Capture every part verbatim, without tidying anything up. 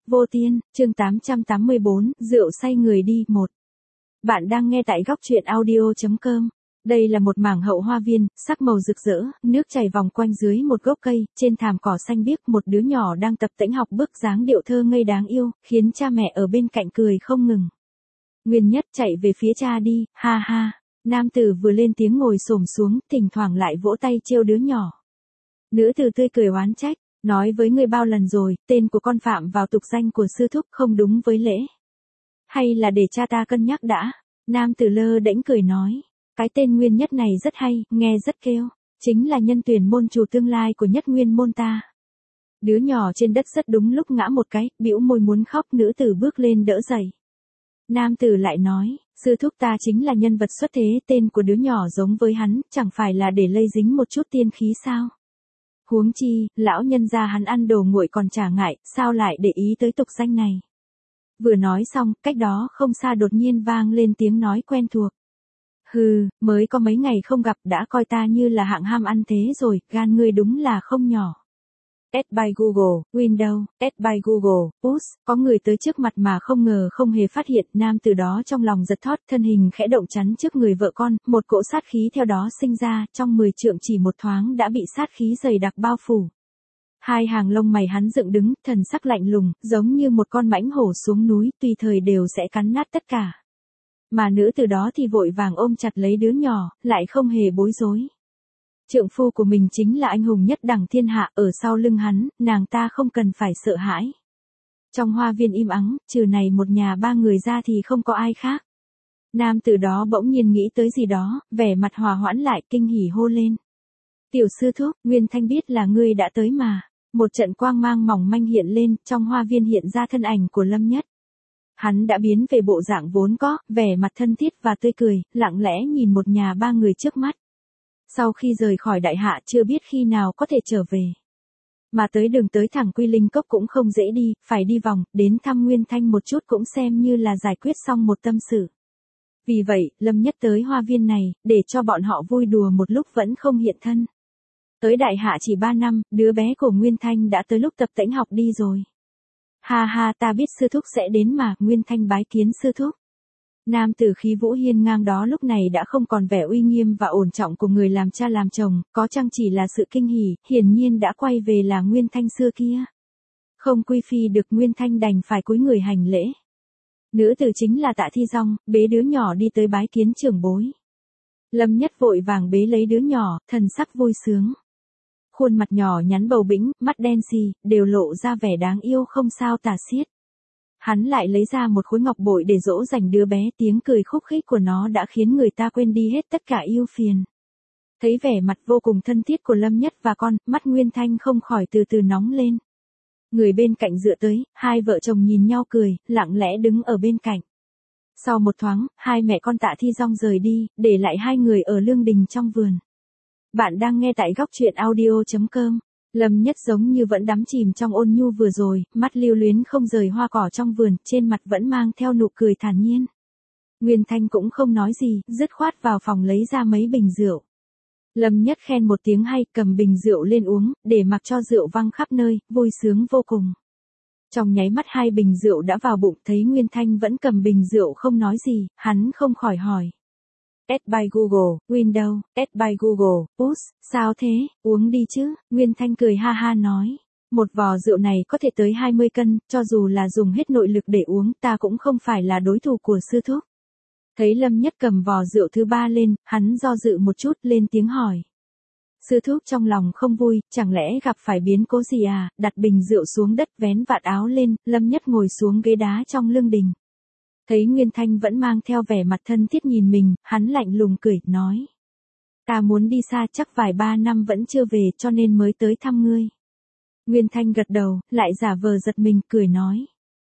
Vô Tiên, chương tám trăm tám mươi bốn, rượu say người đi, một. Bạn đang nghe tại góc truyện audio chấm com. Đây là một mảng hậu hoa viên, sắc màu rực rỡ, nước chảy vòng quanh dưới một gốc cây, trên thảm cỏ xanh biếc một đứa nhỏ đang tập tễnh học bước dáng điệu thơ ngây đáng yêu, khiến cha mẹ ở bên cạnh cười không ngừng. Nguyên Nhất chạy về phía cha đi, ha ha. Nam tử vừa lên tiếng ngồi xổm xuống, thỉnh thoảng lại vỗ tay trêu đứa nhỏ. Nữ tử tươi cười oán trách. Nói với ngươi bao lần rồi, tên của con phạm vào tục danh của sư thúc không đúng với lễ. Hay là để cha ta cân nhắc đã. Nam tử lơ đễnh cười nói. Cái tên Nguyên Nhất này rất hay, nghe rất kêu. Chính là nhân tuyển môn chủ tương lai của Nhất Nguyên môn ta. Đứa nhỏ trên đất rất đúng lúc ngã một cái, bĩu môi muốn khóc. Nữ tử bước lên đỡ dậy. Nam tử lại nói, sư thúc ta chính là nhân vật xuất thế, tên của đứa nhỏ giống với hắn, chẳng phải là để lây dính một chút tiên khí sao? Huống chi, lão nhân gia hắn ăn đồ nguội còn chả ngại, sao lại để ý tới tục danh này. Vừa nói xong, cách đó không xa đột nhiên vang lên tiếng nói quen thuộc. Hừ, mới có mấy ngày không gặp đã coi ta như là hạng ham ăn thế rồi, gan ngươi đúng là không nhỏ. Add by Google, Windows, Add by Google, Push, có người tới trước mặt mà không ngờ không hề phát hiện, nam từ đó trong lòng giật thót, thân hình khẽ động chắn trước người vợ con, một cỗ sát khí theo đó sinh ra, trong mười trượng chỉ một thoáng đã bị sát khí dày đặc bao phủ. Hai hàng lông mày hắn dựng đứng, thần sắc lạnh lùng, giống như một con mãnh hổ xuống núi, tùy thời đều sẽ cắn nát tất cả. Mà nữ từ đó thì vội vàng ôm chặt lấy đứa nhỏ, lại không hề bối rối. Trượng phu của mình chính là anh hùng nhất đẳng thiên hạ, ở sau lưng hắn, nàng ta không cần phải sợ hãi. Trong hoa viên im ắng, trừ này một nhà ba người ra thì không có ai khác. Nam từ đó bỗng nhiên nghĩ tới gì đó, vẻ mặt hòa hoãn lại, kinh hỉ hô lên. Tiểu sư thúc, Nguyên Thanh biết là ngươi đã tới mà. Một trận quang mang mỏng manh hiện lên, trong hoa viên hiện ra thân ảnh của Lâm Nhất. Hắn đã biến về bộ dạng vốn có, vẻ mặt thân thiết và tươi cười, lặng lẽ nhìn một nhà ba người trước mắt. Sau khi rời khỏi đại hạ chưa biết khi nào có thể trở về. Mà tới đường tới thẳng Quy Linh Cốc cũng không dễ đi, phải đi vòng, đến thăm Nguyên Thanh một chút cũng xem như là giải quyết xong một tâm sự. Vì vậy, Lâm Nhất tới hoa viên này, để cho bọn họ vui đùa một lúc vẫn không hiện thân. Tới đại hạ chỉ ba năm, đứa bé của Nguyên Thanh đã tới lúc tập tễnh học đi rồi. Ha ha, ta biết sư thúc sẽ đến mà, Nguyên Thanh bái kiến sư thúc. Nam tử khí vũ hiên ngang đó lúc này đã không còn vẻ uy nghiêm và ổn trọng của người làm cha làm chồng, có chăng chỉ là sự kinh hỉ, hiển nhiên đã quay về là Nguyên Thanh xưa kia. Không quy phi được, Nguyên Thanh đành phải cúi người hành lễ. Nữ tử chính là Tạ Thi Dong, bế đứa nhỏ đi tới bái kiến trưởng bối. Lâm Nhất vội vàng bế lấy đứa nhỏ, thần sắc vui sướng. Khuôn mặt nhỏ nhắn bầu bĩnh, mắt đen xì, đều lộ ra vẻ đáng yêu không sao tả xiết. Hắn lại lấy ra một khối ngọc bội để dỗ dành đứa bé, tiếng cười khúc khích của nó đã khiến người ta quên đi hết tất cả ưu phiền. Thấy vẻ mặt vô cùng thân thiết của Lâm Nhất và con, mắt Nguyên Thanh không khỏi từ từ nóng lên. Người bên cạnh dựa tới, hai vợ chồng nhìn nhau cười, lặng lẽ đứng ở bên cạnh. Sau một thoáng, hai mẹ con Tạ Thi Dong rời đi, để lại hai người ở lương đình trong vườn. Bạn đang nghe tại góc truyện audio chấm com. Lâm Nhất giống như vẫn đắm chìm trong ôn nhu vừa rồi, mắt lưu luyến không rời hoa cỏ trong vườn, trên mặt vẫn mang theo nụ cười thản nhiên. Nguyên Thanh cũng không nói gì, dứt khoát vào phòng lấy ra mấy bình rượu. Lâm Nhất khen một tiếng hay, cầm bình rượu lên uống, để mặc cho rượu văng khắp nơi, vui sướng vô cùng. Trong nháy mắt hai bình rượu đã vào bụng, thấy Nguyên Thanh vẫn cầm bình rượu không nói gì, hắn không khỏi hỏi. Add by Google, Windows, Add by Google, Push, sao thế, uống đi chứ, Nguyên Thanh cười ha ha nói. Một vò rượu này có thể tới hai mươi cân, cho dù là dùng hết nội lực để uống, ta cũng không phải là đối thủ của sư thúc. Thấy Lâm Nhất cầm vò rượu thứ ba lên, hắn do dự một chút, lên tiếng hỏi. Sư thúc trong lòng không vui, chẳng lẽ gặp phải biến cố gì à, đặt bình rượu xuống đất vén vạt áo lên, Lâm Nhất ngồi xuống ghế đá trong lương đình. Thấy Nguyên Thanh vẫn mang theo vẻ mặt thân thiết nhìn mình, hắn lạnh lùng cười, nói. Ta muốn đi xa chắc vài ba năm vẫn chưa về cho nên mới tới thăm ngươi. Nguyên Thanh gật đầu, lại giả vờ giật mình, cười nói.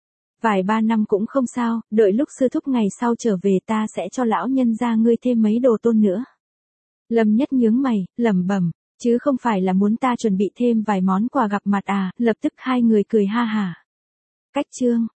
Vài ba năm cũng không sao, đợi lúc sư thúc ngày sau trở về ta sẽ cho lão nhân gia ngươi thêm mấy đồ tôn nữa. Lâm Nhất nhướng mày, lẩm bẩm, chứ không phải là muốn ta chuẩn bị thêm vài món quà gặp mặt à, lập tức hai người cười ha hả. Cách chương.